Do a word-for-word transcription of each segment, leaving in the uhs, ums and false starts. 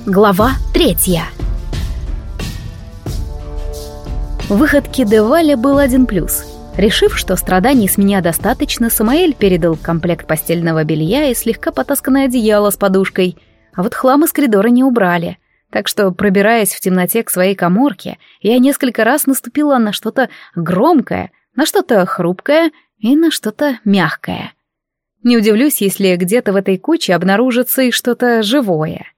Глава третья. В выходке Деваля был один плюс. Решив, что страданий с меня достаточно, Самаэль передал комплект постельного белья и слегка потасканное одеяло с подушкой, а вот хлам из коридора не убрали. Так что, пробираясь в темноте к своей каморке, я несколько раз наступила на что-то громкое, на что-то хрупкое и на что-то мягкое. Не удивлюсь, если где-то в этой куче обнаружится и что-то живое.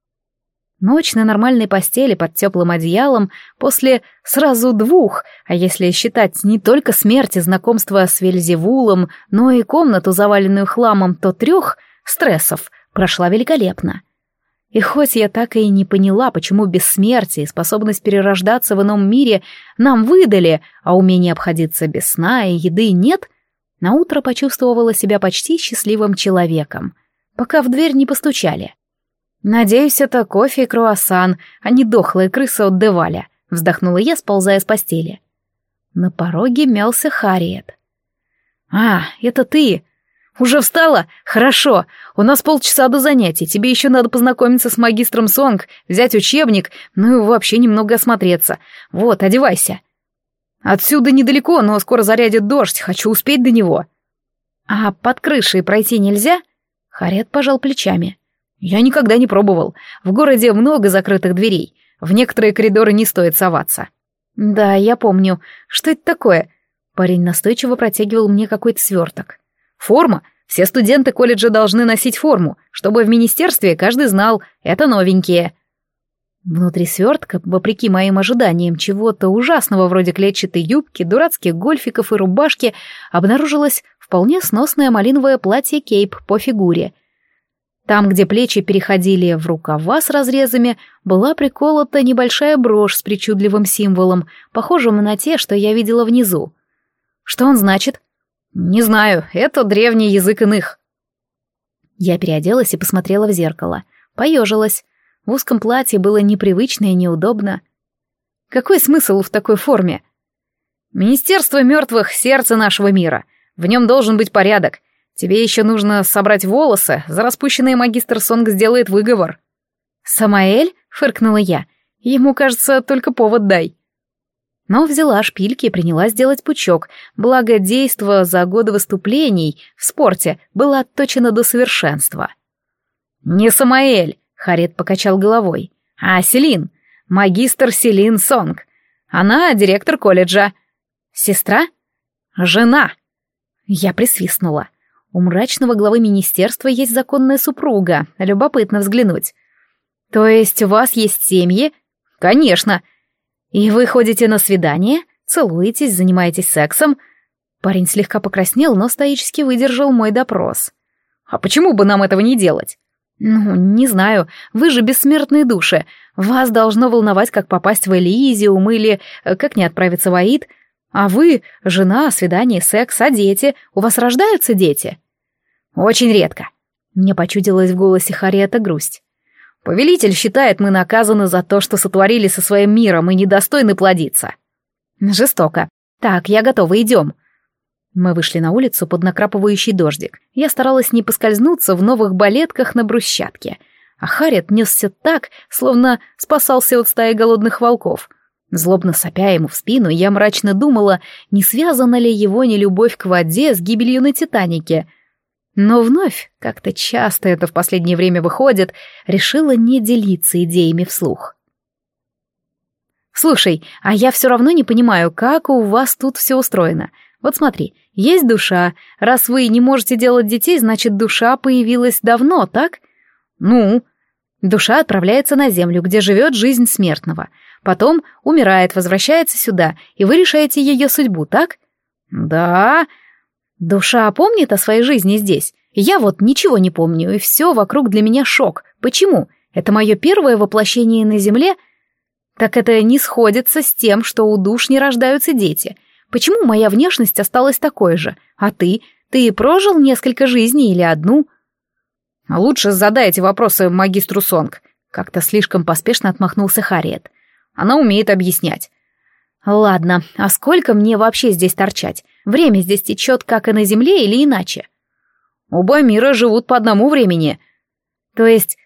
Ночь на нормальной постели под теплым одеялом после сразу двух, а если считать не только смерть и знакомство с Вельзевулом, но и комнату, заваленную хламом, то трех стрессов, прошла великолепно. И хоть я так и не поняла, почему бессмертие и способность перерождаться в ином мире нам выдали, а умение обходиться без сна и еды нет, наутро почувствовала себя почти счастливым человеком, пока в дверь не постучали. «Надеюсь, это кофе и круассан, а не дохлая крыса от Деваля», — вздохнула я, сползая с постели. На пороге мялся Харриет. «А, это ты! Уже встала? Хорошо. У нас полчаса до занятий. Тебе еще надо познакомиться с магистром Сонг, взять учебник, ну и вообще немного осмотреться. Вот, одевайся. Отсюда недалеко, но скоро зарядит дождь, хочу успеть до него». «А под крышей пройти нельзя?» Харриет пожал плечами. «Я никогда не пробовал. В городе много закрытых дверей. В некоторые коридоры не стоит соваться». «Да, я помню. Что это такое?» Парень настойчиво протягивал мне какой-то сверток. «Форма. Все студенты колледжа должны носить форму, чтобы в министерстве каждый знал, это новенькие». Внутри свертка, вопреки моим ожиданиям чего-то ужасного вроде клетчатой юбки, дурацких гольфиков и рубашки, обнаружилось вполне сносное малиновое платье-кейп по фигуре. Там, где плечи переходили в рукава с разрезами, была приколота небольшая брошь с причудливым символом, похожим на те, что я видела внизу. Что он значит? Не знаю, это древний язык иных. Я переоделась и посмотрела в зеркало. Поежилась. В узком платье было непривычно и неудобно. Какой смысл в такой форме? Министерство мертвых — сердце нашего мира. В нем должен быть порядок. Тебе еще нужно собрать волосы, за распущенные магистр Сонг сделает выговор». «Самаэль?» — фыркнула я. «Ему, кажется, только повод дай». Но взяла шпильки и принялась делать пучок, благо действо за годы выступлений в спорте было отточено до совершенства. «Не Самаэль», — Харриет покачал головой, — «а Селин, магистр Селин Сонг. Она директор колледжа». «Сестра?» «Жена». Я присвистнула. У мрачного главы министерства есть законная супруга. Любопытно взглянуть. То есть у вас есть семьи? Конечно. И вы ходите на свидание, целуетесь, занимаетесь сексом? Парень слегка покраснел, но стоически выдержал мой допрос. А почему бы нам этого не делать? Ну, не знаю, вы же бессмертные души. Вас должно волновать, как попасть в Элизиум или как не отправиться в Аид. А вы, жена, свидание, секс, а дети? У вас рождаются дети? Очень редко. Мне почудилась в голосе Харриета грусть. Повелитель считает, мы наказаны за то, что сотворили со своим миром и недостойны плодиться. Жестоко. Так, я готова, идем. Мы вышли на улицу под накрапывающий дождик. Я старалась не поскользнуться в новых балетках на брусчатке. А Харриет несся так, словно спасался от стаи голодных волков. Злобно сопя ему в спину, я мрачно думала, не связана ли его нелюбовь к воде с гибелью на Титанике. Но вновь, как-то часто это в последнее время выходит, решила не делиться идеями вслух. «Слушай, а я все равно не понимаю, как у вас тут все устроено. Вот смотри, есть душа. Раз вы не можете делать детей, значит, душа появилась давно, так? Ну, душа отправляется на землю, где живет жизнь смертного. Потом умирает, возвращается сюда, и вы решаете ее судьбу, так? Да. Душа помнит о своей жизни здесь. Я вот ничего не помню, и все вокруг для меня шок. Почему? Это мое первое воплощение на земле? Так это не сходится с тем, что у душ не рождаются дети. Почему моя внешность осталась такой же? А ты? Ты прожил несколько жизней или одну? А лучше задай эти вопросы магистру Сонг. Как-то слишком поспешно отмахнулся Харриет. Она умеет объяснять. Ладно, а сколько мне вообще здесь торчать? Время здесь течет, как и на Земле, или иначе? Оба мира живут по одному времени. То есть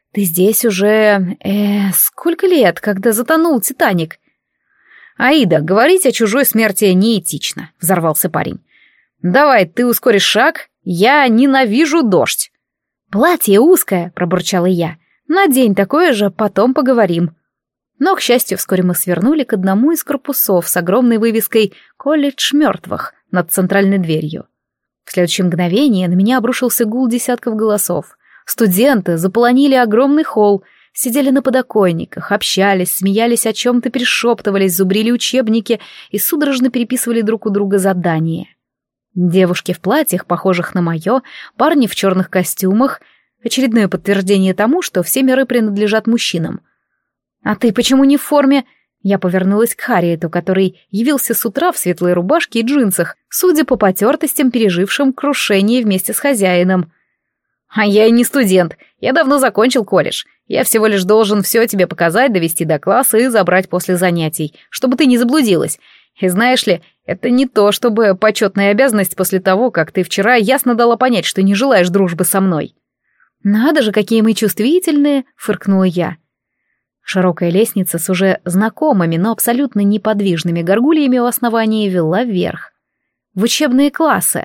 Ты здесь уже... э, сколько лет, когда затонул «Титаник»?» «Аида, говорить о чужой смерти неэтично», — взорвался парень. «Давай, ты ускоришь шаг, я ненавижу дождь». «Платье узкое», — пробурчала я. «Надень такое же, потом поговорим». Но, к счастью, вскоре мы свернули к одному из корпусов с огромной вывеской «Колледж мертвых» над центральной дверью. В следующее мгновение на меня обрушился гул десятков голосов. Студенты заполонили огромный холл, сидели на подоконниках, общались, смеялись о чем-то, перешептывались, зубрили учебники и судорожно переписывали друг у друга задания. Девушки в платьях, похожих на мое, парни в черных костюмах. Очередное подтверждение тому, что все миры принадлежат мужчинам. «А ты почему не в форме?» Я повернулась к Харриету, который явился с утра в светлой рубашке и джинсах, судя по потертостям, пережившим крушение вместе с хозяином. «А я и не студент. Я давно закончил колледж. Я всего лишь должен все тебе показать, довести до класса и забрать после занятий, чтобы ты не заблудилась. И знаешь ли, это не то, чтобы почетная обязанность после того, как ты вчера ясно дала понять, что не желаешь дружбы со мной». «Надо же, какие мы чувствительные!» — фыркнула я. Широкая лестница с уже знакомыми, но абсолютно неподвижными горгульями у основания вела вверх. В учебные классы.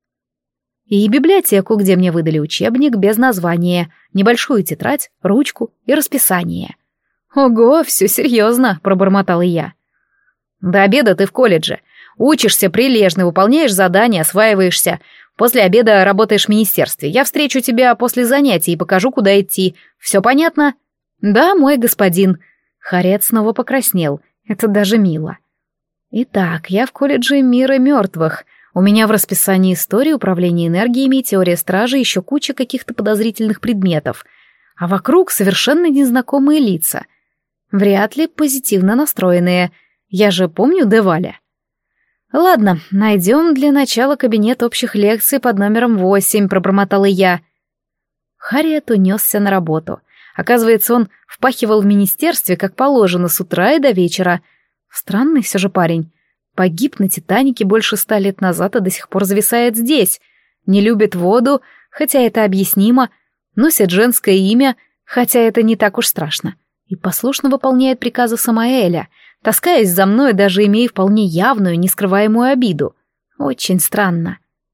И библиотеку, где мне выдали учебник без названия, небольшую тетрадь, ручку и расписание. «Ого, все серьезно», — пробормотала я. «До обеда ты в колледже. Учишься прилежно, выполняешь задания, осваиваешься. После обеда работаешь в министерстве. Я встречу тебя после занятий и покажу, куда идти. Все понятно?» «Да, мой господин». Харриет снова покраснел. Это даже мило. «Итак, я в колледже мира мертвых. У меня в расписании история, управление энергиями, теория стражи, еще куча каких-то подозрительных предметов. А вокруг совершенно незнакомые лица. Вряд ли позитивно настроенные. Я же помню Деваля». «Ладно, найдем для начала кабинет общих лекций под номером восемь», — пробормотала я. Харриет унесся на работу. Оказывается, он впахивал в министерстве, как положено, с утра и до вечера. Странный все же парень. Погиб на «Титанике» больше ста лет назад, а до сих пор зависает здесь. Не любит воду, хотя это объяснимо. Носит женское имя, хотя это не так уж страшно. И послушно выполняет приказы Самаэля, таскаясь за мной, даже имея вполне явную, нескрываемую обиду. Очень странно.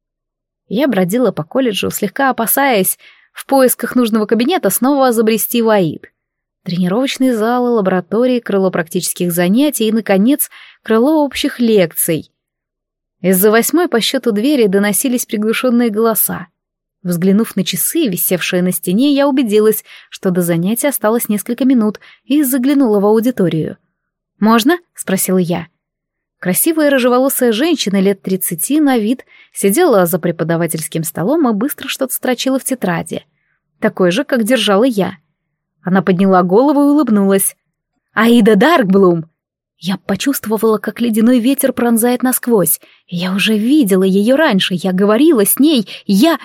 Я бродила по колледжу, слегка опасаясь, в поисках нужного кабинета снова забрести в Аид. Тренировочные залы, лаборатории, крыло практических занятий и, наконец, крыло общих лекций. Из-за восьмой по счету двери доносились приглушенные голоса. Взглянув на часы, висевшие на стене, я убедилась, что до занятия осталось несколько минут, и заглянула в аудиторию. «Можно?» — спросила я. Красивая рыжеволосая женщина лет тридцати на вид сидела за преподавательским столом и быстро что-то строчила в тетради. Такой же, как держала я. Она подняла голову и улыбнулась. «Аида Даркблум!» Я почувствовала, как ледяной ветер пронзает насквозь. Я уже видела ее раньше, я говорила с ней, я...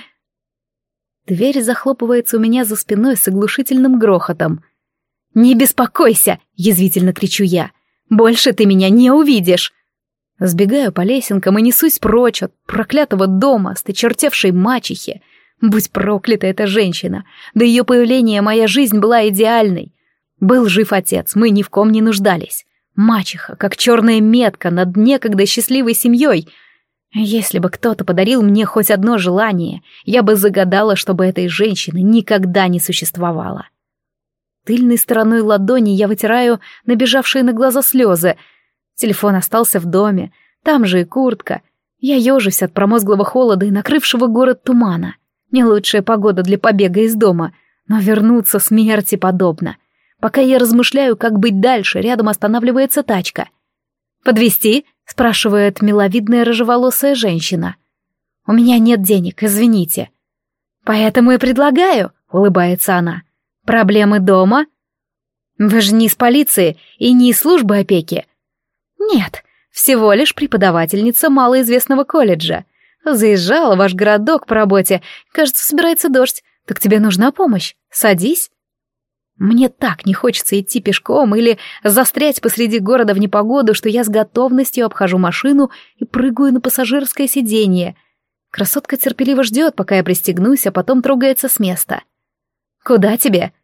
Дверь захлопывается у меня за спиной с оглушительным грохотом. «Не беспокойся!» — язвительно кричу я. «Больше ты меня не увидишь!» Сбегаю по лесенкам и несусь прочь от проклятого дома, сточертевшей мачехи. Будь проклята эта женщина. До ее появления моя жизнь была идеальной. Был жив отец, мы ни в ком не нуждались. Мачеха, как черная метка над некогда счастливой семьей. Если бы кто-то подарил мне хоть одно желание, я бы загадала, чтобы этой женщины никогда не существовало. Тыльной стороной ладони я вытираю набежавшие на глаза слезы. Телефон остался в доме, там же и куртка. Я ежусь от промозглого холода и накрывшего город тумана. Не лучшая погода для побега из дома, но вернуться смерти подобно. Пока я размышляю, как быть дальше, рядом останавливается тачка. «Подвезти?» — спрашивает миловидная рыжеволосая женщина. «У меня нет денег, извините». «Поэтому и предлагаю», — улыбается она. «Проблемы дома?» «Вы же не из полиции и не из службы опеки». «Нет, всего лишь преподавательница малоизвестного колледжа. Заезжала в ваш городок по работе. Кажется, собирается дождь. Так тебе нужна помощь? Садись». Мне так не хочется идти пешком или застрять посреди города в непогоду, что я с готовностью обхожу машину и прыгаю на пассажирское сиденье. Красотка терпеливо ждет, пока я пристегнусь, а потом трогается с места. «Куда тебе?»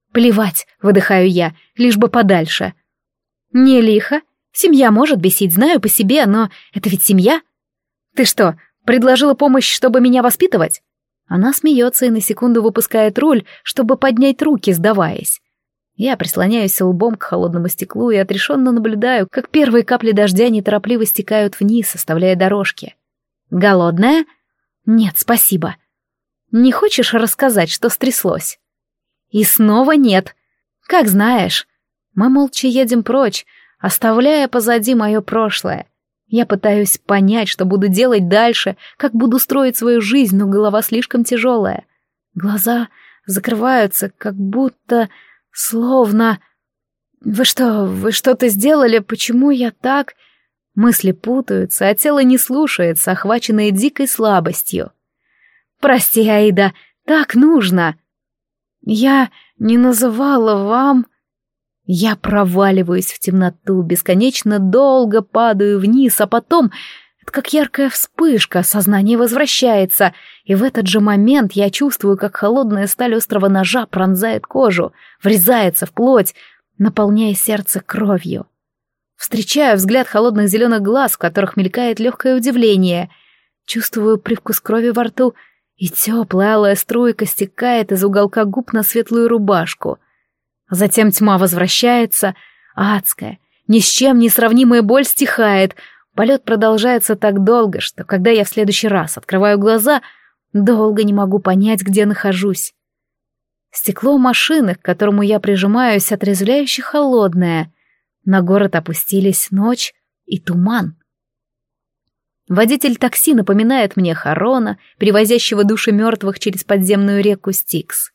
Плевать, выдыхаю я, лишь бы подальше. Не лихо. Семья может бесить, знаю по себе, но это ведь семья. Ты что, предложила помощь, чтобы меня воспитывать? Она смеется и на секунду выпускает руль, чтобы поднять руки, сдаваясь. Я прислоняюсь лбом к холодному стеклу и отрешенно наблюдаю, как первые капли дождя неторопливо стекают вниз, оставляя дорожки. Голодная? Нет, спасибо. Не хочешь рассказать, что стряслось? И снова нет. Как знаешь. Мы молча едем прочь, оставляя позади мое прошлое. Я пытаюсь понять, что буду делать дальше, как буду строить свою жизнь, но голова слишком тяжелая. Глаза закрываются, как будто... Словно... Вы что, вы что-то сделали? Почему я так... Мысли путаются, а тело не слушается, охваченное дикой слабостью. Прости, Аида, так нужно. Я не называла вам... Я проваливаюсь в темноту, бесконечно долго падаю вниз, а потом... Это как яркая вспышка, сознание возвращается, и в этот же момент я чувствую, как холодная сталь острого ножа пронзает кожу, врезается в плоть, наполняя сердце кровью. Встречаю взгляд холодных зеленых глаз, в которых мелькает легкое удивление. Чувствую привкус крови во рту, и теплая алая струйка стекает из уголка губ на светлую рубашку. Затем тьма возвращается, адская, ни с чем не сравнимая боль стихает. Полет продолжается так долго, что когда я в следующий раз открываю глаза, долго не могу понять, где нахожусь. Стекло машины, к которому я прижимаюсь, отрезвляюще холодное. На город опустились ночь и туман. Водитель такси напоминает мне Харона, перевозящего души мертвых через подземную реку Стикс.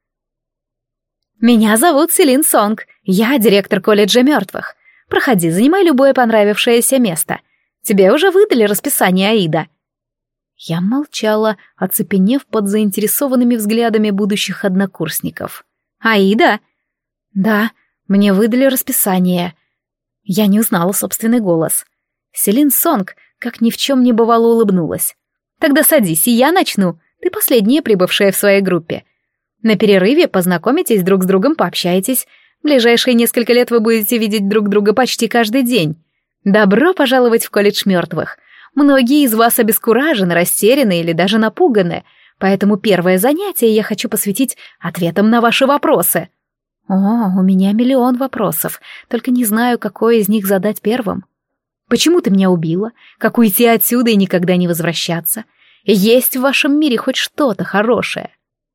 «Меня зовут Селин Сонг, я директор колледжа мертвых. Проходи, занимай любое понравившееся место. Тебе уже выдали расписание, Аида». Я молчала, оцепенев под заинтересованными взглядами будущих однокурсников. «Аида?» «Да, мне выдали расписание». Я не узнала собственный голос. Селин Сонг, как ни в чем не бывало, улыбнулась. «Тогда садись, и я начну. Ты последняя, прибывшая в своей группе. На перерыве познакомитесь друг с другом, пообщайтесь. В ближайшие несколько лет вы будете видеть друг друга почти каждый день. Добро пожаловать в колледж мертвых. Многие из вас обескуражены, растеряны или даже напуганы, поэтому первое занятие я хочу посвятить ответам на ваши вопросы». О, у меня миллион вопросов, только не знаю, какой из них задать первым. Почему ты меня убила? Как уйти отсюда и никогда не возвращаться? Есть в вашем мире хоть что-то хорошее?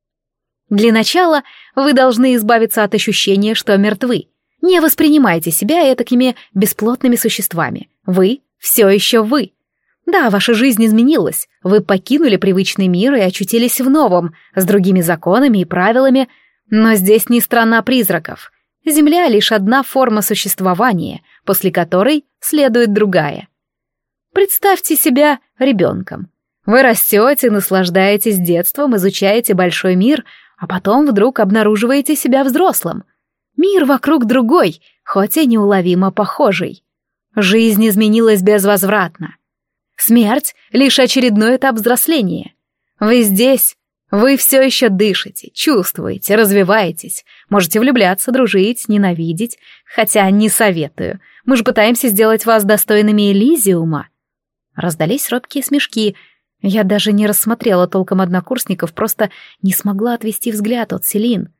Для начала вы должны избавиться от ощущения, что мертвы. Не воспринимайте себя этакими бесплотными существами. Вы все еще вы. Да, ваша жизнь изменилась. Вы покинули привычный мир и очутились в новом, с другими законами и правилами. Но здесь не страна призраков. Земля — лишь одна форма существования, после которой следует другая. Представьте себя ребенком. Вы растете, наслаждаетесь детством, изучаете большой мир, а потом вдруг обнаруживаете себя взрослым. Мир вокруг другой, хоть и неуловимо похожий. Жизнь изменилась безвозвратно. Смерть — лишь очередной этап взросления. Вы здесь, вы все еще дышите, чувствуете, развиваетесь, можете влюбляться, дружить, ненавидеть, хотя не советую, мы же пытаемся сделать вас достойными Элизиума. Раздались робкие смешки. Я даже не рассмотрела толком однокурсников, просто не смогла отвести взгляд от Селин.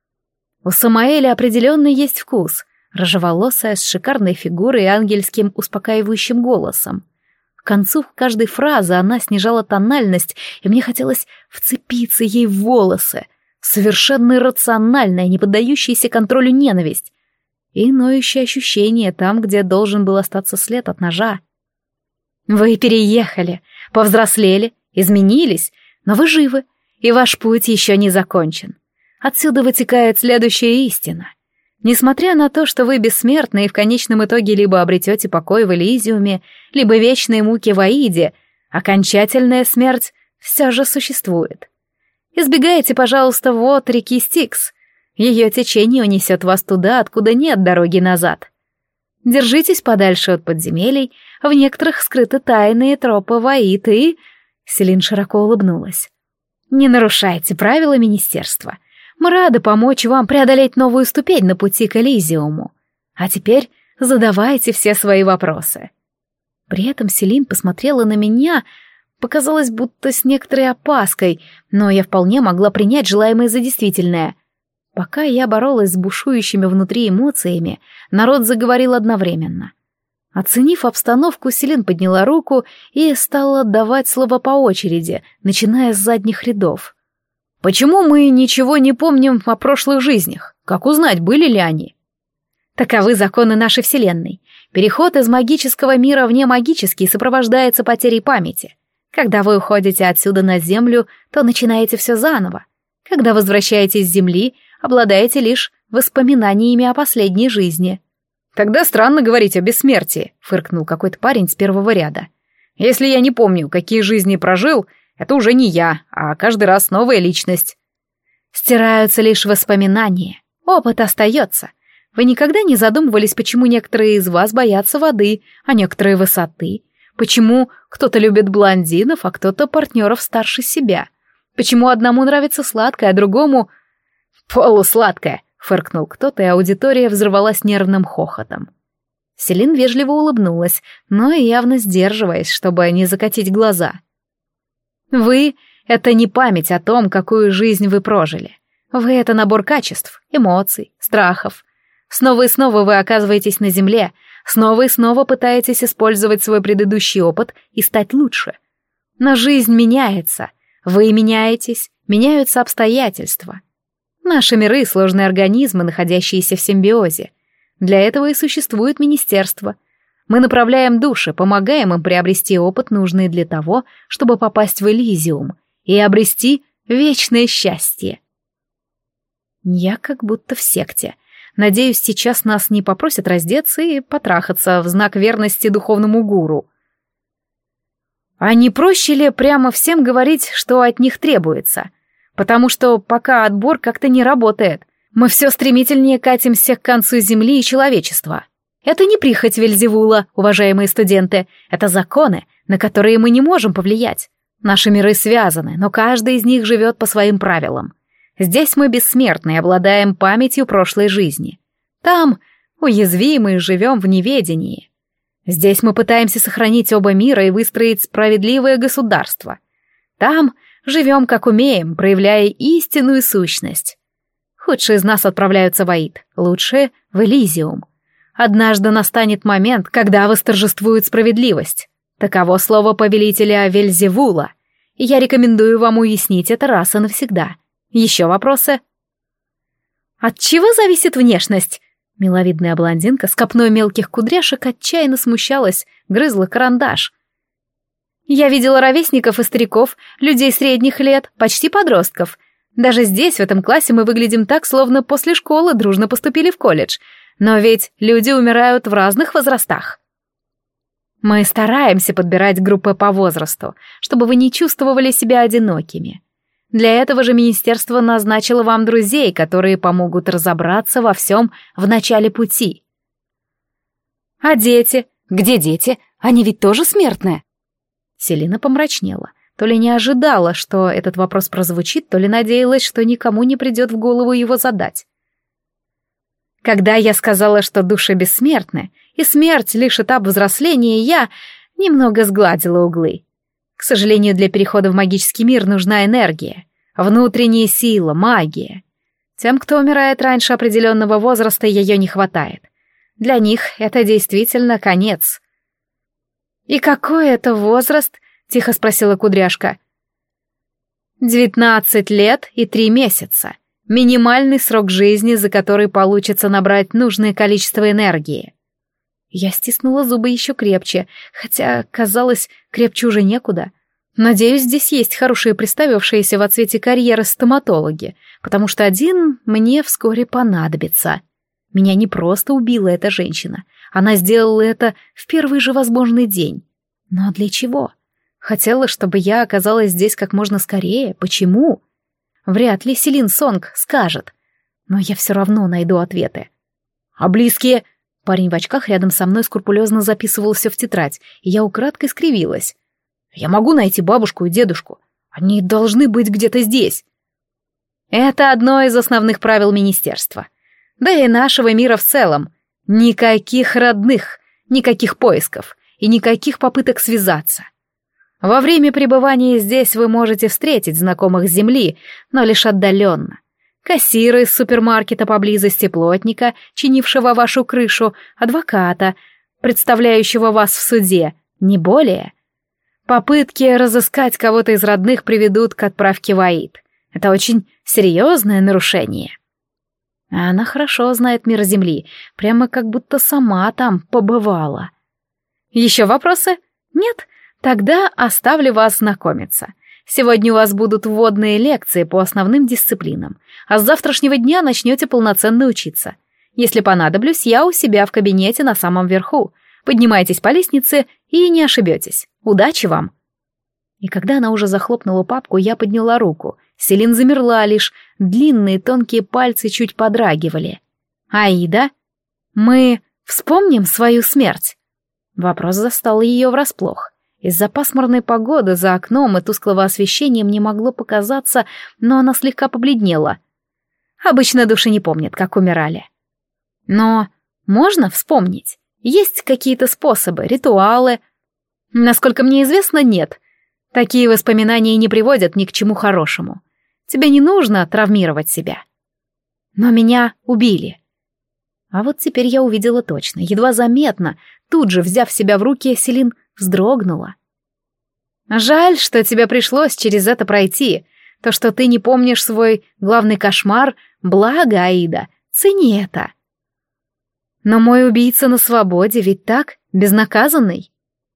У Самаэля определенно есть вкус, рыжеволосая, с шикарной фигурой и ангельским успокаивающим голосом. К концу каждой фразы она снижала тональность, и мне хотелось вцепиться ей в волосы. Совершенно иррациональная, не поддающаяся контролю ненависть. И ноющее ощущение там, где должен был остаться след от ножа. Вы переехали, повзрослели, изменились, но вы живы, и ваш путь еще не закончен. Отсюда вытекает следующая истина. Несмотря на то, что вы бессмертны и в конечном итоге либо обретете покой в Элизиуме, либо вечные муки в Аиде, окончательная смерть все же существует. Избегайте, пожалуйста, вод реки Стикс. Ее течение унесет вас туда, откуда нет дороги назад. Держитесь подальше от подземелий, в некоторых скрыты тайные тропы в Аид и... Селин широко улыбнулась. Не нарушайте правила министерства. Мы рады помочь вам преодолеть новую ступень на пути к Элизиуму. А теперь задавайте все свои вопросы». При этом Селин посмотрела на меня, показалось, будто с некоторой опаской, но я вполне могла принять желаемое за действительное. Пока я боролась с бушующими внутри эмоциями, народ заговорил одновременно. Оценив обстановку, Селин подняла руку и стала давать слова по очереди, начиная с задних рядов. «Почему мы ничего не помним о прошлых жизнях? Как узнать, были ли они?» «Таковы законы нашей Вселенной. Переход из магического мира в немагический сопровождается потерей памяти. Когда вы уходите отсюда на Землю, то начинаете все заново. Когда возвращаетесь с Земли, обладаете лишь воспоминаниями о последней жизни». «Тогда странно говорить о бессмертии», — фыркнул какой-то парень с первого ряда. «Если я не помню, какие жизни прожил, это уже не я, а каждый раз новая личность». «Стираются лишь воспоминания. Опыт остается. Вы никогда не задумывались, почему некоторые из вас боятся воды, а некоторые высоты? Почему кто-то любит блондинов, а кто-то партнеров старше себя? Почему одному нравится сладкое, а другому полусладкое?» — фыркнул кто-то, и аудитория взорвалась нервным хохотом. Селин вежливо улыбнулась, но явно сдерживаясь, чтобы не закатить глаза. «Вы — это не память о том, какую жизнь вы прожили. Вы — это набор качеств, эмоций, страхов. Снова и снова вы оказываетесь на земле, снова и снова пытаетесь использовать свой предыдущий опыт и стать лучше. Но жизнь меняется, вы меняетесь, меняются обстоятельства. Наши миры — сложные организмы, находящиеся в симбиозе. Для этого и существует министерство. Мы направляем души, помогаем им приобрести опыт, нужный для того, чтобы попасть в Элизиум и обрести вечное счастье. Я как будто в секте. Надеюсь, сейчас нас не попросят раздеться и потрахаться в знак верности духовному гуру. А не проще ли прямо всем говорить, что от них требуется? Потому что пока отбор как-то не работает. Мы все стремительнее катимся к концу Земли и человечества. Это не прихоть Вельзевула, уважаемые студенты. Это законы, на которые мы не можем повлиять. Наши миры связаны, но каждый из них живет по своим правилам. Здесь мы бессмертны и обладаем памятью прошлой жизни. Там уязвимы и живем в неведении. Здесь мы пытаемся сохранить оба мира и выстроить справедливое государство. Там живем как умеем, проявляя истинную сущность. Худшие из нас отправляются в Аид, лучшие — в Элизиум. Однажды настанет момент, когда восторжествует справедливость. Таково слово повелителя Вельзевула, и я рекомендую вам уяснить это раз и навсегда. Еще вопросы? От чего зависит внешность? Миловидная блондинка с копной мелких кудряшек отчаянно смущалась, грызла карандаш. Я видела ровесников и стариков, людей средних лет, почти подростков. Даже здесь, в этом классе, мы выглядим так, словно после школы дружно поступили в колледж. Но ведь люди умирают в разных возрастах. Мы стараемся подбирать группы по возрасту, чтобы вы не чувствовали себя одинокими. Для этого же министерство назначило вам друзей, которые помогут разобраться во всем в начале пути. А дети? Где дети? Они ведь тоже смертные? Селина помрачнела. То ли не ожидала, что этот вопрос прозвучит, то ли надеялась, что никому не придет в голову его задать. Когда я сказала, что души бессмертны, и смерть — лишь этап взросления, я немного сгладила углы. К сожалению, для перехода в магический мир нужна энергия, внутренняя сила, магия. Тем, кто умирает раньше определенного возраста, ее не хватает. Для них это действительно конец. «И какой это возраст?» — тихо спросила кудряшка. «Девятнадцать лет и три месяца. Минимальный срок жизни, за который получится набрать нужное количество энергии». Я стиснула зубы еще крепче, хотя, казалось, крепче уже некуда. Надеюсь, здесь есть хорошие представившиеся во цвете карьеры стоматологи, потому что один мне вскоре понадобится. Меня не просто убила эта женщина, она сделала это в первый же возможный день. Но для чего? Хотела, чтобы я оказалась здесь как можно скорее. Почему? Вряд ли Селин Сонг скажет. Но я все равно найду ответы. А близкие? Парень в очках рядом со мной скрупулезно записывал все в тетрадь, и я украдкой скривилась. Я могу найти бабушку и дедушку. Они должны быть где-то здесь. Это одно из основных правил министерства. Да и нашего мира в целом. Никаких родных, никаких поисков и никаких попыток связаться. Во время пребывания здесь вы можете встретить знакомых с земли, но лишь отдаленно. Кассира из супермаркета поблизости, плотника, чинившего вашу крышу, адвоката, представляющего вас в суде, не более. Попытки разыскать кого-то из родных приведут к отправке в Аид. Это очень серьезное нарушение. А она хорошо знает мир Земли, прямо как будто сама там побывала. Еще вопросы? Нет? Тогда оставлю вас знакомиться. Сегодня у вас будут вводные лекции по основным дисциплинам, а с завтрашнего дня начнете полноценно учиться. Если понадоблюсь, я у себя в кабинете на самом верху. Поднимайтесь по лестнице и не ошибетесь. Удачи вам!» И когда она уже захлопнула папку, я подняла руку. Селин замерла, лишь длинные тонкие пальцы чуть подрагивали. «Аида, мы вспомним свою смерть?» Вопрос застал ее врасплох. Из-за пасмурной погоды за окном и тусклого освещения мне могло показаться, но она слегка побледнела. Обычно души не помнят, как умирали. Но можно вспомнить? Есть какие-то способы, ритуалы? Насколько мне известно, нет. Такие воспоминания не приводят ни к чему хорошему. Тебе не нужно травмировать себя. Но меня убили. А вот теперь я увидела точно, едва заметно, тут же, взяв себя в руки, Селин вздрогнула. «Жаль, что тебе пришлось через это пройти. То, что ты не помнишь свой главный кошмар, благо, Аида, цени это. Но мой убийца на свободе, ведь так, безнаказанный?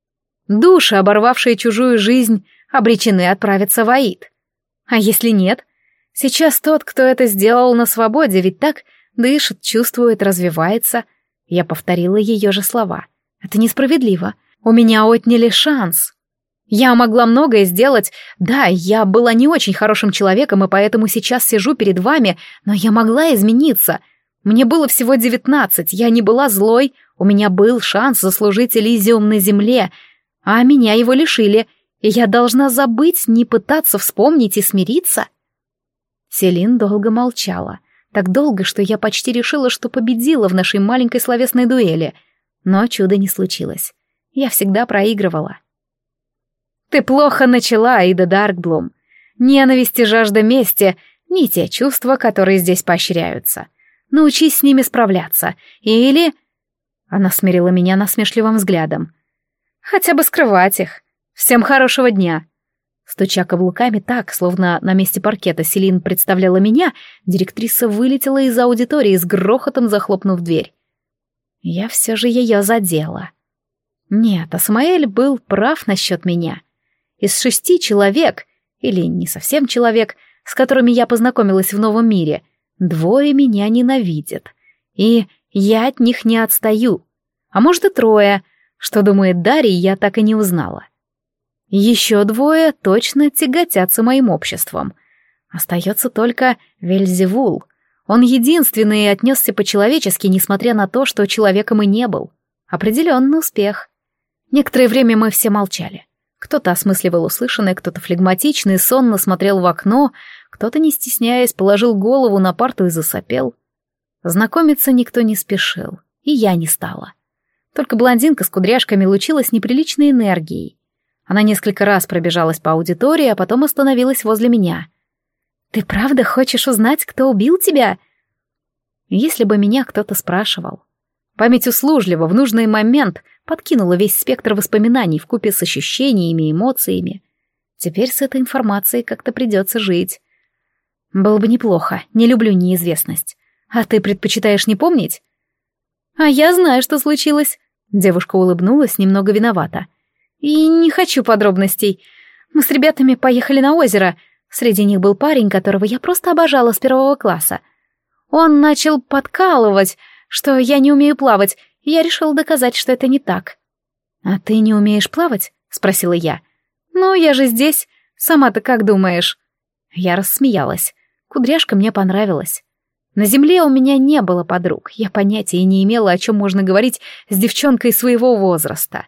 Души, оборвавшие чужую жизнь, обречены отправиться в Аид. А если нет? Сейчас тот, кто это сделал на свободе, ведь так, дышит, чувствует, развивается». Я повторила ее же слова. «Это несправедливо. У меня отняли шанс. Я могла многое сделать. Да, я была не очень хорошим человеком, и поэтому сейчас сижу перед вами, но я могла измениться. Мне было всего девятнадцать, я не была злой, у меня был шанс заслужить Элизиум на земле, а меня его лишили, и я должна забыть, не пытаться вспомнить и смириться». Селин долго молчала. Так долго, что я почти решила, что победила в нашей маленькой словесной дуэли. Но чуда не случилось. Я всегда проигрывала. «Ты плохо начала, Аида Даркблум. Ненависть и жажда мести — не те чувства, которые здесь поощряются. Научись с ними справляться. Или...» Она смирила меня насмешливым взглядом. «Хотя бы скрывать их. Всем хорошего дня». Стуча каблуками так, словно на месте паркета Селин представляла меня, директриса вылетела из аудитории, с грохотом захлопнув дверь. Я все же ее задела. Нет, Асмаэль был прав насчет меня. Из шести человек, или не совсем человек, с которыми я познакомилась в новом мире, двое меня ненавидят. И я от них не отстаю. А может и трое. Что думает Дарья, я так и не узнала. Еще двое точно тяготятся моим обществом. Остается только Вельзевул. Он единственный отнесся по-человечески, несмотря на то, что человеком и не был. Определенный успех. Некоторое время мы все молчали. Кто-то осмысливал услышанное, кто-то флегматично и сонно смотрел в окно, кто-то, не стесняясь, положил голову на парту и засопел. Знакомиться никто не спешил, и я не стала. Только блондинка с кудряшками лучилась неприличной энергией. Она несколько раз пробежалась по аудитории, а потом остановилась возле меня. «Ты правда хочешь узнать, кто убил тебя?» Если бы меня кто-то спрашивал. Память услужливо в нужный момент подкинула весь спектр воспоминаний вкупе с ощущениями и эмоциями. Теперь с этой информацией как-то придется жить. Было бы неплохо, не люблю неизвестность. А ты предпочитаешь не помнить? А я знаю, что случилось. Девушка улыбнулась немного виновата. И не хочу подробностей. Мы с ребятами поехали на озеро. Среди них был парень, которого я просто обожала с первого класса. Он начал подкалывать, что я не умею плавать, и я решила доказать, что это не так. «А ты не умеешь плавать?» — спросила я. «Ну, я же здесь. Сама-то как думаешь?» Я рассмеялась. Кудряшка мне понравилась. На земле у меня не было подруг. Я понятия не имела, о чем можно говорить с девчонкой своего возраста.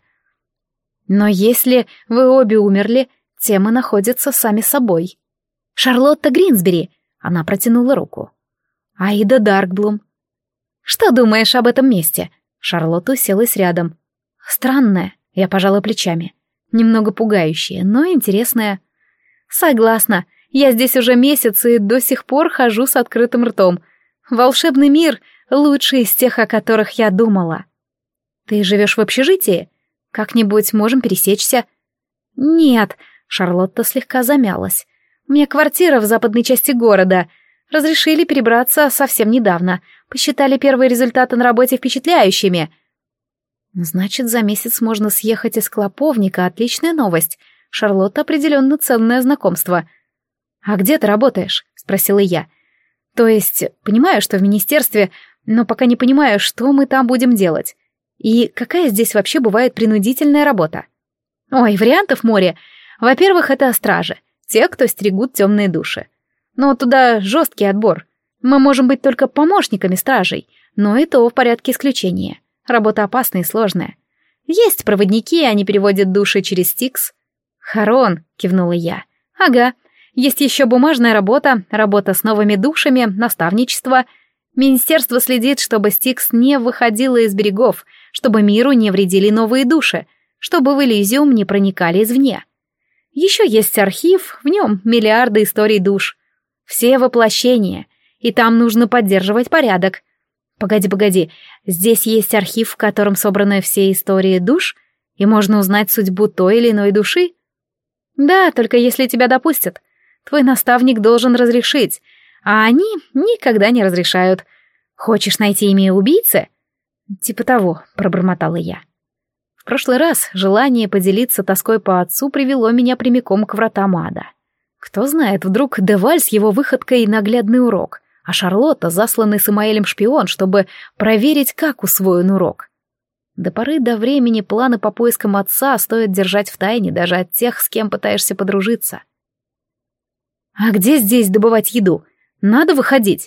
Но если вы обе умерли, темы находятся сами собой. «Шарлотта Гринсбери!» Она протянула руку. «Аида Даркблум». «Что думаешь об этом месте?» Шарлотта уселась рядом. «Странное», — я пожала плечами. «Немного пугающее, но интересное». «Согласна. Я здесь уже месяц и до сих пор хожу с открытым ртом. Волшебный мир — лучший из тех, о которых я думала». «Ты живешь в общежитии? Как-нибудь можем пересечься?» «Нет», — Шарлотта слегка замялась. «У меня квартира в западной части города. Разрешили перебраться совсем недавно. Посчитали первые результаты на работе впечатляющими». «Значит, за месяц можно съехать из Клоповника. Отличная новость. Шарлотта определенно ценное знакомство». «А где ты работаешь?» — спросила я. «То есть, понимаю, что в министерстве, но пока не понимаю, что мы там будем делать. И какая здесь вообще бывает принудительная работа?» «Ой, вариантов море. Во-первых, это стражи, те, кто стерегут темные души. Но туда жесткий отбор. Мы можем быть только помощниками стражей, но и то в порядке исключения. Работа опасная и сложная. Есть проводники, они переводят души через Стикс». «Харон», — кивнула я. «Ага. Есть еще бумажная работа, работа с новыми душами, наставничество. Министерство следит, чтобы Стикс не выходило из берегов, чтобы миру не вредили новые души, чтобы в Элизиум не проникали извне. Еще есть архив, в нем миллиарды историй душ. Все воплощения, и там нужно поддерживать порядок. Погоди, погоди, здесь есть архив, в котором собраны все истории душ, и можно узнать судьбу той или иной души? Да, только если тебя допустят. Твой наставник должен разрешить, а они никогда не разрешают. Хочешь найти имя убийцы? Типа того, пробормотала я. В прошлый раз желание поделиться тоской по отцу привело меня прямиком к вратам ада. Кто знает, вдруг Деваль с его выходкой наглядный урок, а Шарлотта засланный Самаэлем шпион, чтобы проверить, как усвоен урок. До поры до времени планы по поискам отца стоит держать в тайне даже от тех, с кем пытаешься подружиться. «А где здесь добывать еду? Надо выходить».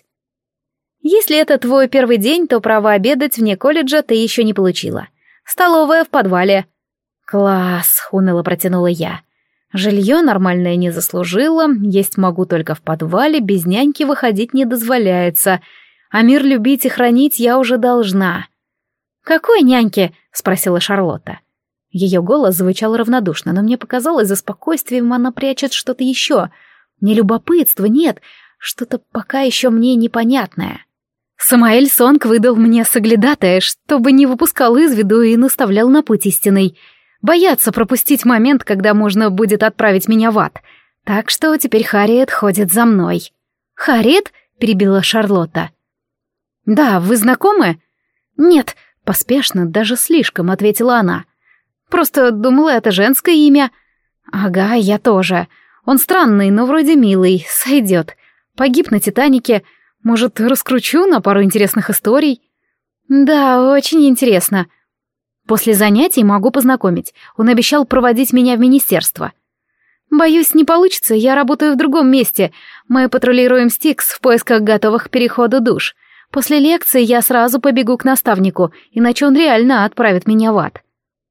«Если это твой первый день, то право обедать вне колледжа ты еще не получила. Столовая в подвале». «Класс», — уныло протянула я. «Жилье нормальное не заслужила, есть могу только в подвале, без няньки выходить не дозволяется, а мир любить и хранить я уже должна». «Какой няньки?» — спросила Шарлотта. Ее голос звучал равнодушно, но мне показалось, за спокойствием она прячет что-то еще. Не любопытство, нет, что-то пока еще мне непонятное. Самаэль Сонг выдал мне соглядатая, чтобы не выпускал из виду и наставлял на путь истинный. Боятся пропустить момент, когда можно будет отправить меня в ад. Так что теперь Харриет ходит за мной. «Харриет?» — перебила Шарлотта. «Да, вы знакомы?» «Нет», — поспешно, даже слишком, ответила она. «Просто думала, это женское имя». «Ага, я тоже. Он странный, но вроде милый, сойдет. Погиб на Титанике. Может, раскручу на пару интересных историй?» «Да, очень интересно. После занятий могу познакомить. Он обещал проводить меня в министерство». «Боюсь, не получится, я работаю в другом месте. Мы патрулируем Стикс в поисках готовых к переходу душ. После лекции я сразу побегу к наставнику, иначе он реально отправит меня в ад».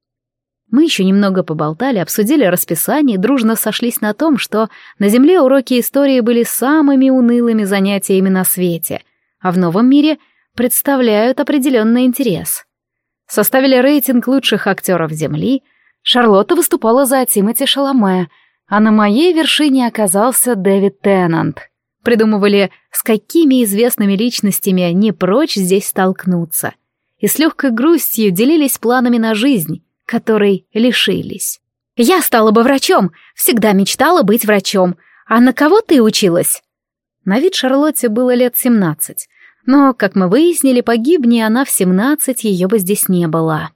Мы еще немного поболтали, обсудили расписание и дружно сошлись на том, что на Земле уроки истории были самыми унылыми занятиями на свете, а в новом мире представляют определенный интерес. Составили рейтинг лучших актеров Земли, Шарлотта выступала за Тимоти Шаломе, а на моей вершине оказался Дэвид Теннант. Придумывали, с какими известными личностями не прочь здесь столкнуться, и с легкой грустью делились планами на жизнь, которой лишились. «Я стала бы врачом, всегда мечтала быть врачом. А на кого ты училась?» На вид Шарлотте было лет семнадцать, но, как мы выяснили, погибни она в семнадцать, ее бы здесь не было.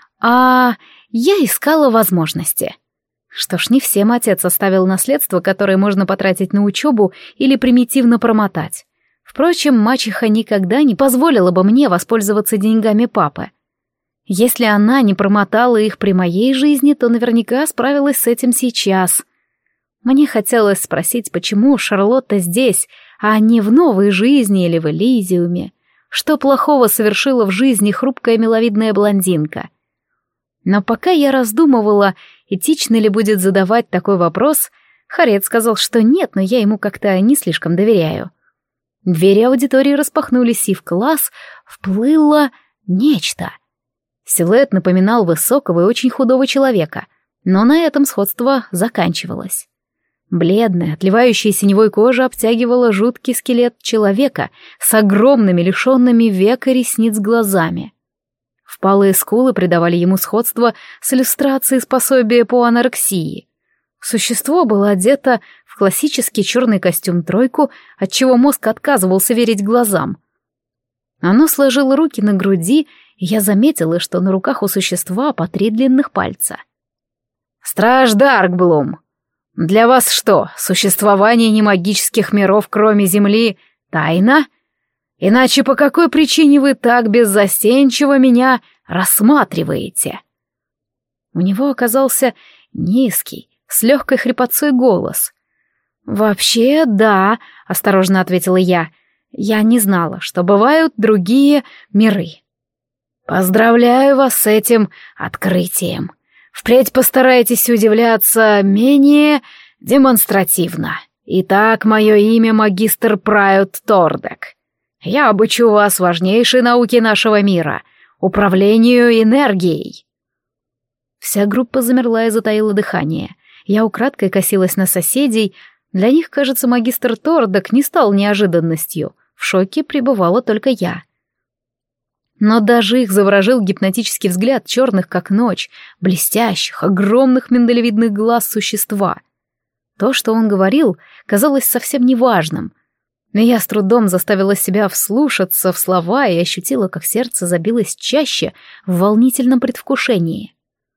А я искала возможности. Что ж, не всем отец оставил наследство, которое можно потратить на учебу или примитивно промотать. Впрочем, мачеха никогда не позволила бы мне воспользоваться деньгами папы. Если она не промотала их при моей жизни, то наверняка справилась с этим сейчас. Мне хотелось спросить, почему Шарлотта здесь, а не в новой жизни или в Элизиуме. Что плохого совершила в жизни хрупкая миловидная блондинка? Но пока я раздумывала, этично ли будет задавать такой вопрос, Харриет сказал, что нет, но я ему как-то не слишком доверяю. Двери аудитории распахнулись, и в класс вплыло нечто. Силуэт напоминал высокого и очень худого человека, но на этом сходство заканчивалось. Бледная, отливающая синевой кожа обтягивала жуткий скелет человека с огромными, лишенными века ресниц глазами. Впалые скулы придавали ему сходство с иллюстрацией с пособия по анорексии. Существо было одето в классический черный костюм-тройку, отчего мозг отказывался верить глазам. Оно сложило руки на груди, и я заметила, что на руках у существа по три длинных пальца. «Страж Даркблум! Для вас что, существование немагических миров, кроме Земли, тайна? Иначе по какой причине вы так беззастенчиво меня рассматриваете?» У него оказался низкий, с легкой хрипотцой голос. «Вообще, да», — осторожно ответила я. «Я не знала, что бывают другие миры». «Поздравляю вас с этим открытием. Впредь постарайтесь удивляться менее демонстративно. Итак, мое имя магистр Прайот Тордек. Я обучу вас важнейшей науке нашего мира — управлению энергией». Вся группа замерла и затаила дыхание. Я украдкой косилась на соседей. Для них, кажется, магистр Тордек не стал неожиданностью. В шоке пребывала только я. Но даже их заворожил гипнотический взгляд черных, как ночь, блестящих, огромных миндалевидных глаз существа. То, что он говорил, казалось совсем неважным. Но я с трудом заставила себя вслушаться в слова и ощутила, как сердце забилось чаще в волнительном предвкушении.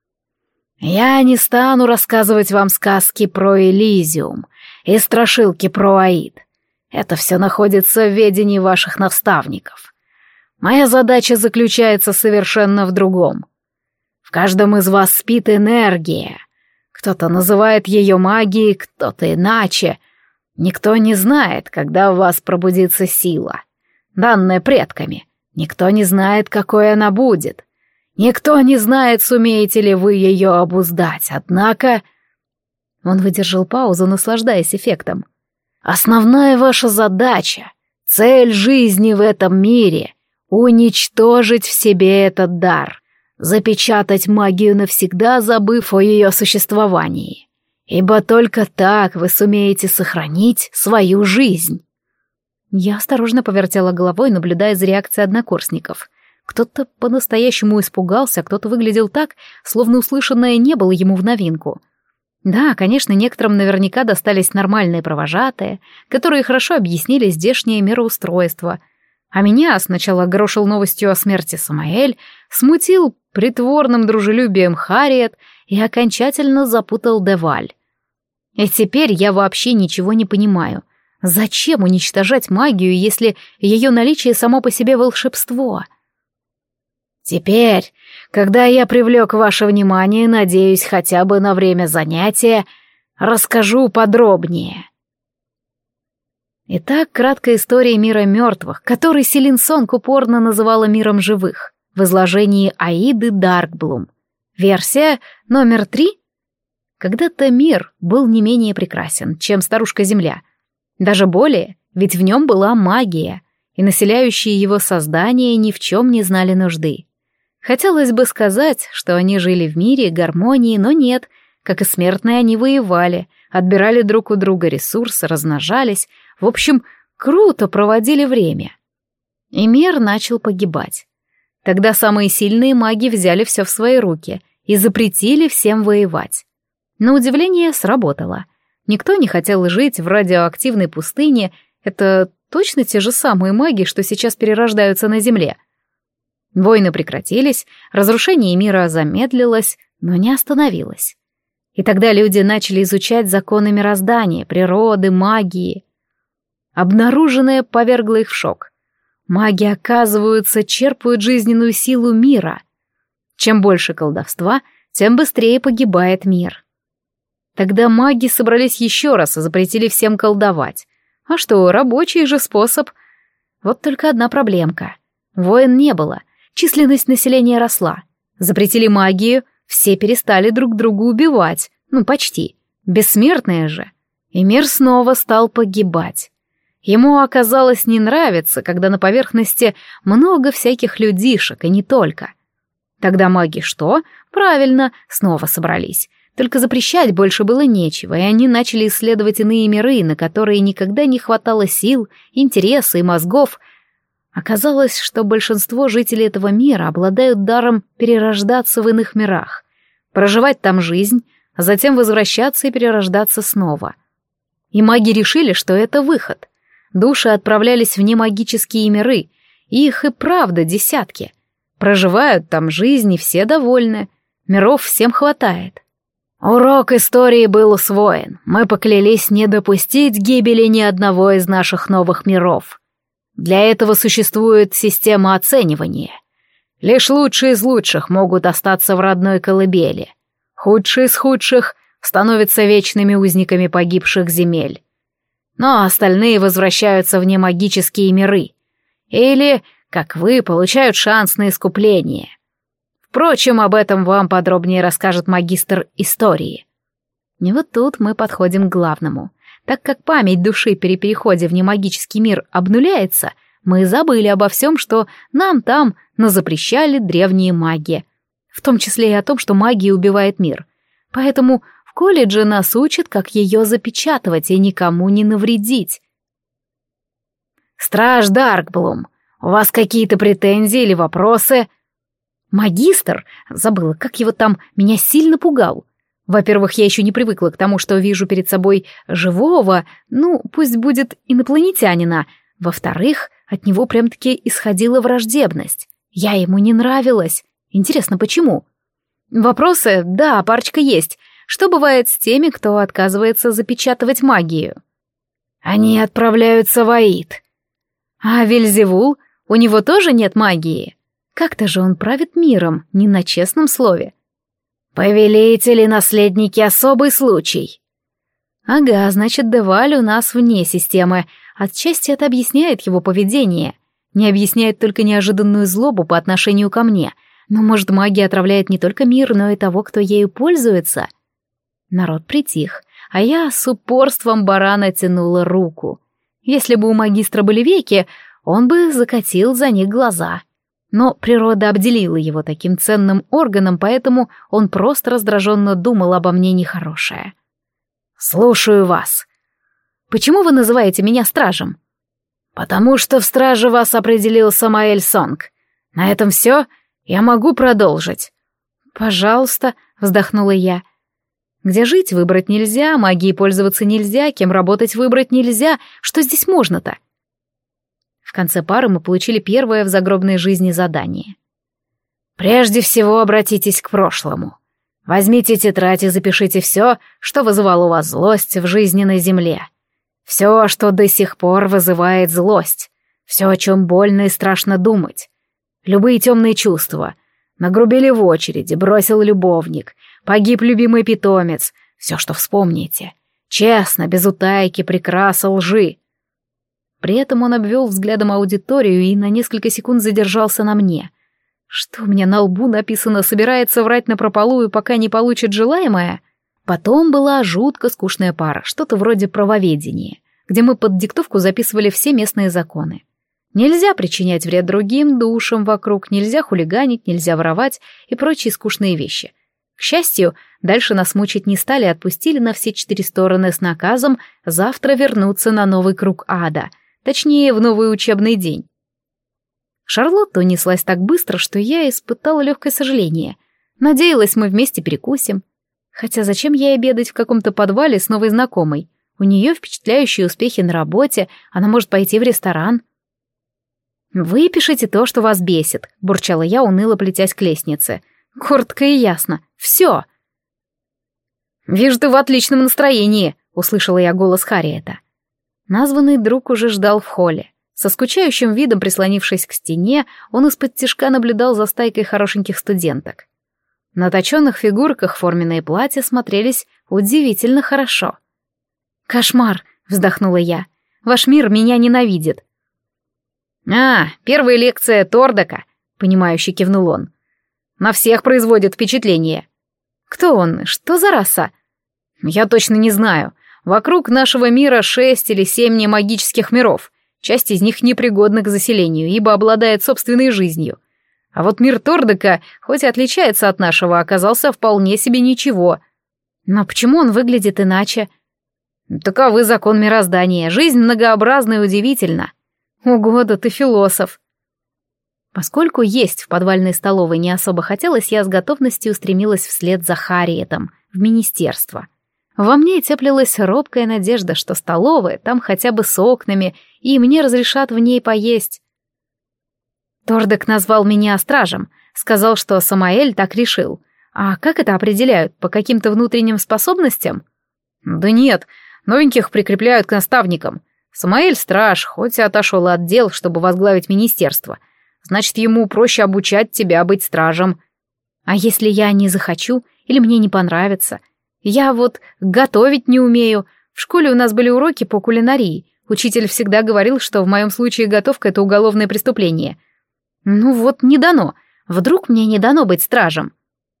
«Я не стану рассказывать вам сказки про Элизиум и страшилки про Аид. Это все находится в ведении ваших наставников. Моя задача заключается совершенно в другом. В каждом из вас спит энергия. Кто-то называет ее магией, кто-то иначе. Никто не знает, когда в вас пробудится сила, данная предками. Никто не знает, какой она будет. Никто не знает, сумеете ли вы ее обуздать. Однако...» Он выдержал паузу, наслаждаясь эффектом. «Основная ваша задача, цель жизни в этом мире — уничтожить в себе этот дар, запечатать магию навсегда, забыв о ее существовании. Ибо только так вы сумеете сохранить свою жизнь». Я осторожно повертела головой, наблюдая за реакцией однокурсников. Кто-то по-настоящему испугался, кто-то выглядел так, словно услышанное не было ему в новинку. Да, конечно, некоторым наверняка достались нормальные провожатые, которые хорошо объяснили здешнее мироустройство. А меня сначала огорошил новостью о смерти Самаэль, смутил притворным дружелюбием Харриет и окончательно запутал Деваль. И теперь я вообще ничего не понимаю. Зачем уничтожать магию, если ее наличие само по себе волшебство? Теперь, когда я привлек ваше внимание, надеюсь, хотя бы на время занятия, расскажу подробнее. Итак, краткая история мира мертвых, который Селин Сонг упорно называла миром живых, в изложении Аиды Даркблум. Версия номер три. Когда-то мир был не менее прекрасен, чем старушка-Земля. Даже более, ведь в нем была магия, и населяющие его создания ни в чем не знали нужды. Хотелось бы сказать, что они жили в мире гармонии, но нет, как и смертные они воевали, отбирали друг у друга ресурсы, размножались, в общем, круто проводили время. И мир начал погибать. Тогда самые сильные маги взяли все в свои руки и запретили всем воевать. На удивление сработало. Никто не хотел жить в радиоактивной пустыне, это точно те же самые маги, что сейчас перерождаются на Земле. Войны прекратились, разрушение мира замедлилось, но не остановилось. И тогда люди начали изучать законы мироздания, природы, магии. Обнаруженное повергло их в шок. Маги, оказывается, черпают жизненную силу мира. Чем больше колдовства, тем быстрее погибает мир. Тогда маги собрались еще раз и запретили всем колдовать. А что, рабочий же способ. Вот только одна проблемка. Войн не было, численность населения росла. Запретили магию, все перестали друг друга убивать. Ну, почти. Бессмертные же. И мир снова стал погибать. Ему оказалось не нравится, когда на поверхности много всяких людишек, и не только. Тогда маги что? Правильно, снова собрались. Только запрещать больше было нечего, и они начали исследовать иные миры, на которые никогда не хватало сил, интереса и мозгов. Оказалось, что большинство жителей этого мира обладают даром перерождаться в иных мирах, проживать там жизнь, а затем возвращаться и перерождаться снова. И маги решили, что это выход. Души отправлялись в немагические миры, и их и правда десятки. Проживают там жизнь, и все довольны. Миров всем хватает. Урок истории был усвоен. Мы поклялись не допустить гибели ни одного из наших новых миров. Для этого существует система оценивания. Лишь лучшие из лучших могут остаться в родной колыбели. Худшие из худших становятся вечными узниками погибших земель. Но остальные возвращаются в немагические миры. Или, как вы, получают шанс на искупление. Впрочем, об этом вам подробнее расскажет магистр истории. И вот тут мы подходим к главному. Так как память души при переходе в немагический мир обнуляется, мы забыли обо всем, что нам там назапрещали древние маги. В том числе и о том, что магия убивает мир. Поэтому в колледже нас учат, как ее запечатывать и никому не навредить. «Страж Даркблум, у вас какие-то претензии или вопросы?» Магистр, забыла, как его там, меня сильно пугал. Во-первых, я еще не привыкла к тому, что вижу перед собой живого, ну, пусть будет инопланетянина. Во-вторых, от него прям-таки исходила враждебность. Я ему не нравилась. Интересно, почему? Вопросы? Да, парочка есть. Что бывает с теми, кто отказывается запечатывать магию? Они отправляются в Аид. А Вельзевул? У него тоже нет магии? Как-то же он правит миром, не на честном слове. Повелители, наследники, особый случай. Ага, значит, Деваль у нас вне системы. Отчасти это объясняет его поведение. Не объясняет только неожиданную злобу по отношению ко мне. Но, может, магия отравляет не только мир, но и того, кто ею пользуется? Народ притих, а я с упорством барана тянула руку. Если бы у магистра были веки, он бы закатил за них глаза. Но природа обделила его таким ценным органом, поэтому он просто раздраженно думал обо мне нехорошее. «Слушаю вас. Почему вы называете меня стражем?» «Потому что в страже вас определил Самаэль Сонг. На этом все? Я могу продолжить?» «Пожалуйста», — вздохнула я. «Где жить выбрать нельзя, магией пользоваться нельзя, кем работать выбрать нельзя. Что здесь можно-то?» В конце пары мы получили первое в загробной жизни задание. «Прежде всего обратитесь к прошлому. Возьмите тетрадь и запишите все, что вызывало у вас злость в жизненной земле. Все, что до сих пор вызывает злость. Все, о чем больно и страшно думать. Любые темные чувства. Нагрубили в очереди, бросил любовник, погиб любимый питомец. Все, что вспомните. Честно, без утайки, прикраса, лжи». При этом он обвел взглядом аудиторию и на несколько секунд задержался на мне. Что у меня на лбу написано «собирается врать напропалую, пока не получит желаемое»? Потом была жутко скучная пара, что-то вроде правоведения, где мы под диктовку записывали все местные законы. Нельзя причинять вред другим душам вокруг, нельзя хулиганить, нельзя воровать и прочие скучные вещи. К счастью, дальше нас мучить не стали, отпустили на все четыре стороны с наказом завтра вернуться на новый круг ада — точнее, в новый учебный день. Шарлотта унеслась так быстро, что я испытала легкое сожаление. Надеялась, мы вместе перекусим. Хотя зачем ей обедать в каком-то подвале с новой знакомой? У нее впечатляющие успехи на работе, она может пойти в ресторан. «Выпишите то, что вас бесит», — бурчала я, уныло плетясь к лестнице. Коротко и ясно. Все. «Вижу, ты в отличном настроении», — услышала я голос Харриета. Названный друг уже ждал в холле. Со скучающим видом, прислонившись к стене, он из-под тишка наблюдал за стайкой хорошеньких студенток. На точенных фигурках форменные платья смотрелись удивительно хорошо. «Кошмар!» — вздохнула я. «Ваш мир меня ненавидит». «А, первая лекция Тордака», — понимающе кивнул он. «На всех производит впечатление». «Кто он? Что за раса?» «Я точно не знаю. Вокруг нашего мира шесть или семь немагических миров. Часть из них непригодна к заселению, ибо обладает собственной жизнью. А вот мир Тордека, хоть и отличается от нашего, оказался вполне себе ничего. Но почему он выглядит иначе? Таковы закон мироздания. Жизнь многообразна и удивительна. Ого, да ты философ. Поскольку есть в подвальной столовой не особо хотелось, я с готовностью устремилась вслед за Харриетом в министерство. Во мне теплилась робкая надежда, что столовая там хотя бы с окнами, и мне разрешат в ней поесть. Тордек назвал меня стражем, сказал, что Самаэль так решил. А как это определяют? По каким-то внутренним способностям? Да нет, новеньких прикрепляют к наставникам. Самаэль страж, хоть и отошел от дел, чтобы возглавить министерство. Значит, ему проще обучать тебя быть стражем. А если я не захочу или мне не понравится? Я вот готовить не умею. В школе у нас были уроки по кулинарии. Учитель всегда говорил, что в моем случае готовка — это уголовное преступление. Ну вот, не дано. Вдруг мне не дано быть стражем?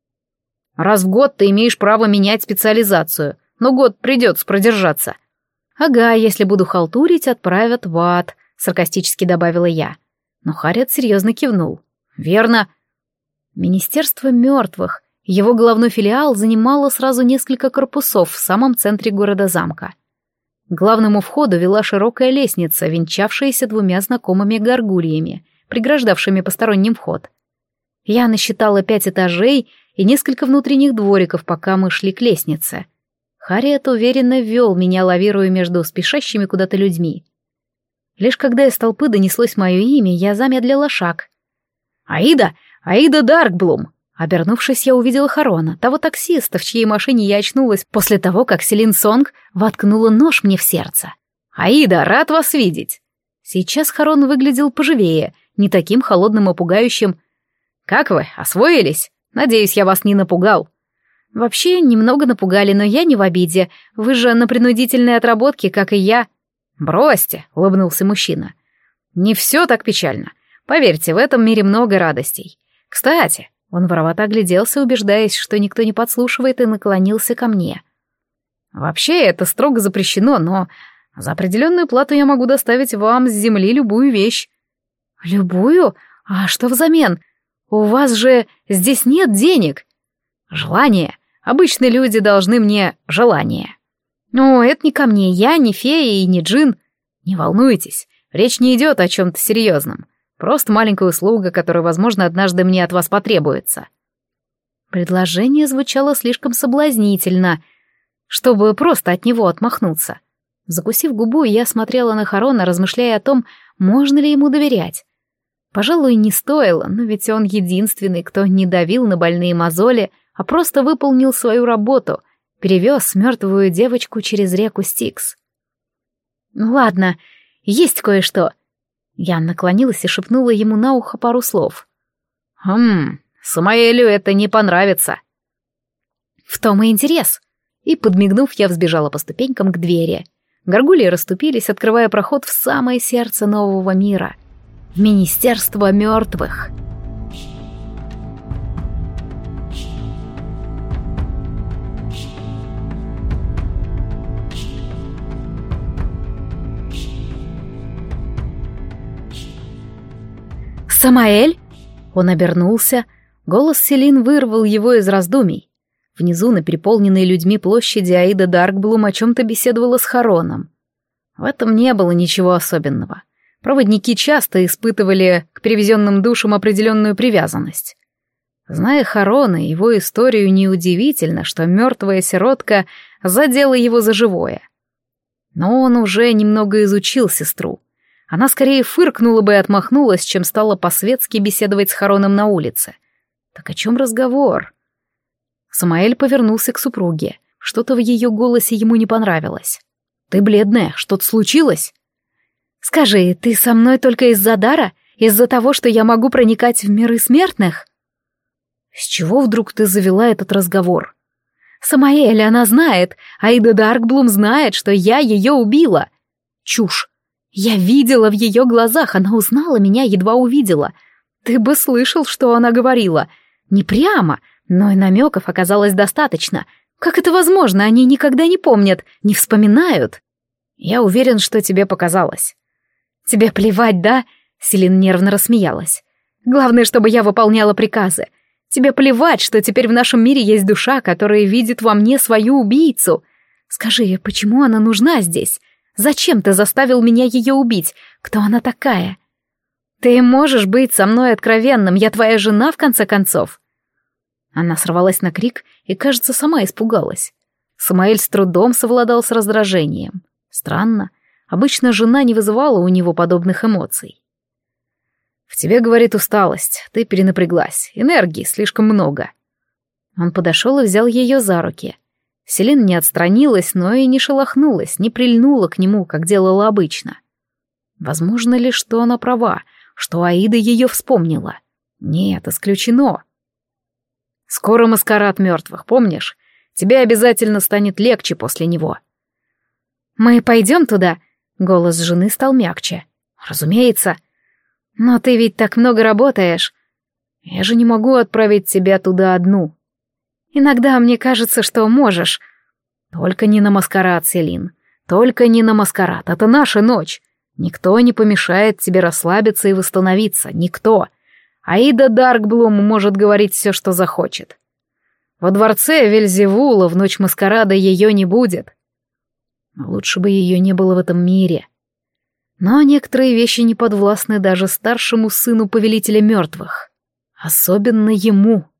Раз в год ты имеешь право менять специализацию, но год придется продержаться. Ага, если буду халтурить, отправят в ад, саркастически добавила я. Но Харриет серьезно кивнул. Верно. Министерство мертвых. Его головной филиал занимало сразу несколько корпусов в самом центре города-замка. К главному входу вела широкая лестница, венчавшаяся двумя знакомыми горгульями, преграждавшими посторонним вход. Я насчитала пять этажей и несколько внутренних двориков, пока мы шли к лестнице. Харриет уверенно вел меня, лавируя между спешащими куда-то людьми. Лишь когда из толпы донеслось мое имя, я замедлила шаг. «Аида! Аида Даркблум!» Обернувшись, я увидела Харона, того таксиста, в чьей машине я очнулась после того, как Селин Сонг воткнула нож мне в сердце. «Аида, рад вас видеть!» Сейчас Харон выглядел поживее, не таким холодным и пугающим. «Как вы, освоились? Надеюсь, я вас не напугал». «Вообще, немного напугали, но я не в обиде. Вы же на принудительной отработке, как и я». «Бросьте», — улыбнулся мужчина. «Не все так печально. Поверьте, в этом мире много радостей. Кстати...» Он воровато огляделся, убеждаясь, что никто не подслушивает, и наклонился ко мне. «Вообще, это строго запрещено, но за определенную плату я могу доставить вам с земли любую вещь». «Любую? А что взамен? У вас же здесь нет денег». «Желание. Обычные люди должны мне желание». «О, это не ко мне, я не фея и не джин». «Не волнуйтесь, речь не идет о чем-то серьезном. Просто маленькая услуга, которая, возможно, однажды мне от вас потребуется». Предложение звучало слишком соблазнительно, чтобы просто от него отмахнуться. Закусив губу, я смотрела на Харона, размышляя о том, можно ли ему доверять. Пожалуй, не стоило, но ведь он единственный, кто не давил на больные мозоли, а просто выполнил свою работу, перевез мертвую девочку через реку Стикс. «Ну ладно, есть кое-что». Я наклонилась и шепнула ему на ухо пару слов. «Хм, Самаэлю это не понравится». «В том и интерес». И, подмигнув, я взбежала по ступенькам к двери. Горгульи расступились, открывая проход в самое сердце нового мира. В Министерство мертвых. «Самаэль?» Он обернулся. Голос Селин вырвал его из раздумий. Внизу, на переполненной людьми площади, Аида Даркблум о чем-то беседовала с Хароном. В этом не было ничего особенного. Проводники часто испытывали к привезенным душам определенную привязанность. Зная Харона и его историю, неудивительно, что мертвая сиротка задела его за живое. Но он уже немного изучил сестру. Она скорее фыркнула бы и отмахнулась, чем стала по-светски беседовать с Хароном на улице. Так о чем разговор? Самаэль повернулся к супруге. Что-то в ее голосе ему не понравилось. «Ты бледная, что-то случилось?» «Скажи, ты со мной только из-за дара? Из-за того, что я могу проникать в миры смертных?» «С чего вдруг ты завела этот разговор?» «Самаэль, она знает. Аида Даркблум знает, что я ее убила». «Чушь. Я видела в ее глазах, она узнала меня, едва увидела. Ты бы слышал, что она говорила. Не прямо, но и намеков оказалось достаточно. Как это возможно? Они никогда не помнят, не вспоминают. Я уверен, что тебе показалось. Тебе плевать, да? Селин нервно рассмеялась. Главное, чтобы я выполняла приказы. Тебе плевать, что теперь в нашем мире есть душа, которая видит во мне свою убийцу. Скажи, почему она нужна здесь? Зачем ты заставил меня ее убить? Кто она такая? Ты можешь быть со мной откровенным, я твоя жена, в конце концов. Она сорвалась на крик и, кажется, сама испугалась. Самаэль с трудом совладал с раздражением. Странно, обычно жена не вызывала у него подобных эмоций. «В тебе, — говорит, — усталость, ты перенапряглась, энергии слишком много». Он подошел и взял ее за руки. Селин не отстранилась, но и не шелохнулась, не прильнула к нему, как делала обычно. Возможно ли, что она права, что Аида ее вспомнила? Нет, исключено. «Скоро маскарад мертвых, помнишь? Тебе обязательно станет легче после него». «Мы пойдем туда?» Голос жены стал мягче. «Разумеется». «Но ты ведь так много работаешь». «Я же не могу отправить тебя туда одну». «Иногда мне кажется, что можешь». «Только не на маскарад, Селин. Только не на маскарад. Это наша ночь. Никто не помешает тебе расслабиться и восстановиться. Никто. Аида Даркблум может говорить все, что захочет. Во дворце Вельзевула в ночь маскарада ее не будет. Лучше бы ее не было в этом мире. Но некоторые вещи не подвластны даже старшему сыну повелителя мертвых. Особенно ему».